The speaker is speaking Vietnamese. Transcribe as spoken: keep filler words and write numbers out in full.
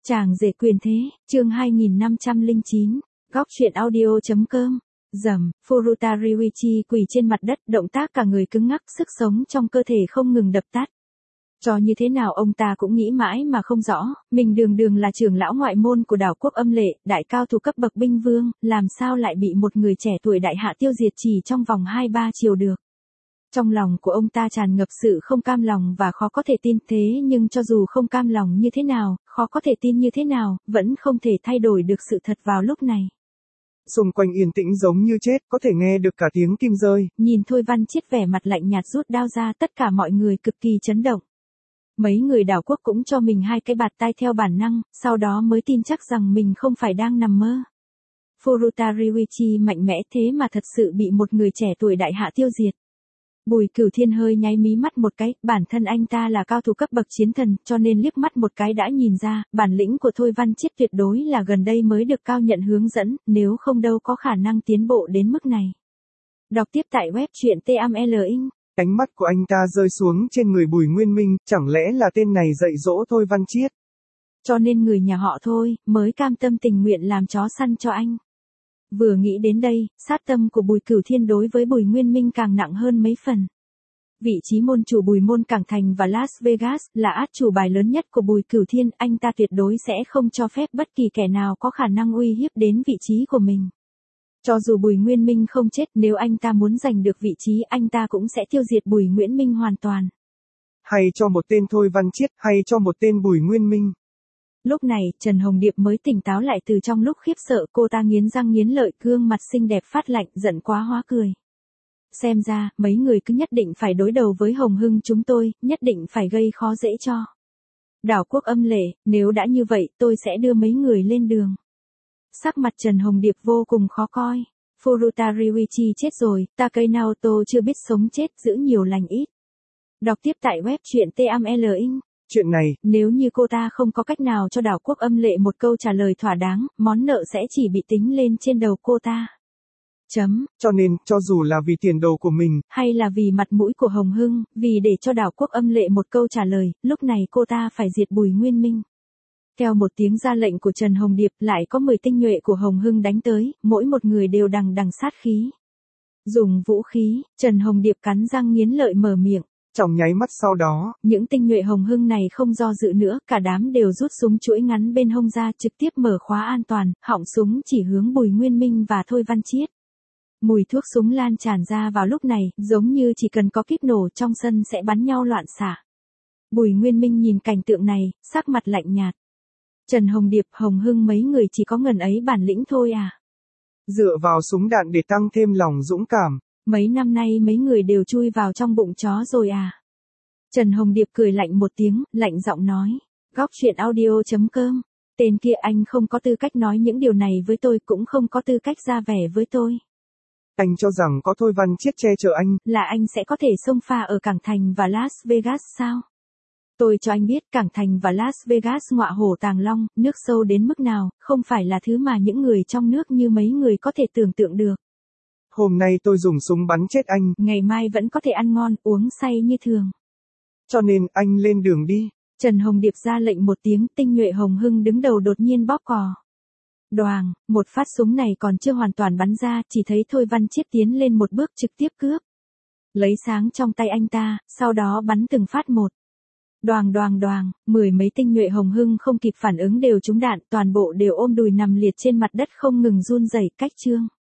Chàng rể quyền thế, chương hai nghìn năm trăm lẻ chín, góc truyện audio.com. Dầm, Furuta Ryuichi quỳ trên mặt đất, động tác cả người cứng ngắc, sức sống trong cơ thể không ngừng đập tắt. Cho như thế nào ông ta cũng nghĩ mãi mà không rõ, mình đường đường là trưởng lão ngoại môn của đảo quốc Âm Lệ, đại cao thủ cấp bậc binh vương, làm sao lại bị một người trẻ tuổi đại hạ tiêu diệt chỉ trong vòng hai ba chiều được. Trong lòng của ông ta tràn ngập sự không cam lòng và khó có thể tin, thế nhưng cho dù không cam lòng như thế nào, khó có thể tin như thế nào, vẫn không thể thay đổi được sự thật vào lúc này. Xung quanh yên tĩnh giống như chết, có thể nghe được cả tiếng kim rơi. Nhìn Thôi Văn Chiết vẻ mặt lạnh nhạt rút đao ra, tất cả mọi người cực kỳ chấn động. Mấy người đảo quốc cũng cho mình hai cái bạt tai theo bản năng, sau đó mới tin chắc rằng mình không phải đang nằm mơ. Furuta Ryuichi mạnh mẽ thế mà thật sự bị một người trẻ tuổi đại hạ tiêu diệt. Bùi Cửu Thiên hơi nháy mí mắt một cái, bản thân anh ta là cao thủ cấp bậc chiến thần, cho nên liếc mắt một cái đã nhìn ra, bản lĩnh của Thôi Văn Chiết tuyệt đối là gần đây mới được cao nhận hướng dẫn, nếu không đâu có khả năng tiến bộ đến mức này. Đọc tiếp tại web truyện T M L Inc. Ánh mắt của anh ta rơi xuống trên người Bùi Nguyên Minh, chẳng lẽ là tên này dạy dỗ Thôi Văn Chiết. Cho nên người nhà họ Thôi, mới cam tâm tình nguyện làm chó săn cho anh. Vừa nghĩ đến đây, sát tâm của Bùi Cửu Thiên đối với Bùi Nguyên Minh càng nặng hơn mấy phần. Vị trí môn chủ Bùi Môn Cảng Thành và Las Vegas là át chủ bài lớn nhất của Bùi Cửu Thiên, anh ta tuyệt đối sẽ không cho phép bất kỳ kẻ nào có khả năng uy hiếp đến vị trí của mình. Cho dù Bùi Nguyên Minh không chết, nếu anh ta muốn giành được vị trí, anh ta cũng sẽ tiêu diệt Bùi Nguyễn Minh hoàn toàn. Hay cho một tên Thôi Văn Chiết, hay cho một tên Bùi Nguyên Minh. Lúc này, Trần Hồng Điệp mới tỉnh táo lại từ trong lúc khiếp sợ, cô ta nghiến răng nghiến lợi, gương mặt xinh đẹp phát lạnh, giận quá hóa cười. Xem ra, mấy người cứ nhất định phải đối đầu với Hồng Hưng chúng tôi, nhất định phải gây khó dễ cho đảo quốc Âm Lệ, nếu đã như vậy, tôi sẽ đưa mấy người lên đường. Sắc mặt Trần Hồng Điệp vô cùng khó coi. Furuta Ryuichi chết rồi, Takei Naoto chưa biết sống chết, giữ nhiều lành ít. Đọc tiếp tại web truyện T M L Inc. Chuyện này, nếu như cô ta không có cách nào cho đảo quốc Âm Lệ một câu trả lời thỏa đáng, món nợ sẽ chỉ bị tính lên trên đầu cô ta. Chấm. Cho nên, cho dù là vì tiền đồ của mình, hay là vì mặt mũi của Hồng Hưng, vì để cho đảo quốc Âm Lệ một câu trả lời, lúc này cô ta phải diệt Bùi Nguyên Minh. Theo một tiếng ra lệnh của Trần Hồng Điệp, lại có mười tinh nhuệ của Hồng Hưng đánh tới, mỗi một người đều đằng đằng sát khí. Dùng vũ khí, Trần Hồng Điệp cắn răng nghiến lợi mở miệng. Trong nháy mắt sau đó, những tinh nhuệ Hồng Hưng này không do dự nữa, cả đám đều rút súng chuỗi ngắn bên hông ra, trực tiếp mở khóa an toàn, họng súng chỉ hướng Bùi Nguyên Minh và Thôi Văn Chiết. Mùi thuốc súng lan tràn ra vào lúc này, giống như chỉ cần có kíp nổ trong sân sẽ bắn nhau loạn xạ. Bùi Nguyên Minh nhìn cảnh tượng này, sắc mặt lạnh nhạt. Trần Hồng Điệp, Hồng Hưng mấy người chỉ có ngần ấy bản lĩnh thôi à? Dựa vào súng đạn để tăng thêm lòng dũng cảm. Mấy năm nay mấy người đều chui vào trong bụng chó rồi à? Trần Hồng Điệp cười lạnh một tiếng, lạnh giọng nói. Góc truyện audio.com. Tên kia anh không có tư cách nói những điều này với tôi, cũng không có tư cách ra vẻ với tôi. Anh cho rằng có Thôi Văn Chiết che chở anh, là anh sẽ có thể xông pha ở Cảng Thành và Las Vegas sao? Tôi cho anh biết Cảng Thành và Las Vegas ngọa hổ tàng long, nước sâu đến mức nào, không phải là thứ mà những người trong nước như mấy người có thể tưởng tượng được. Hôm nay tôi dùng súng bắn chết anh, ngày mai vẫn có thể ăn ngon, uống say như thường. Cho nên, anh lên đường đi. Trần Hồng Điệp ra lệnh một tiếng, tinh nhuệ Hồng Hưng đứng đầu đột nhiên bóp cò. Đoàng, một phát súng này còn chưa hoàn toàn bắn ra, chỉ thấy Thôi Văn Chiết tiến lên một bước trực tiếp cướp. Lấy sáng trong tay anh ta, sau đó bắn từng phát một. Đoàng đoàng đoàng, mười mấy tinh nhuệ Hồng Hưng không kịp phản ứng đều trúng đạn, toàn bộ đều ôm đùi nằm liệt trên mặt đất không ngừng run rẩy, cách chương.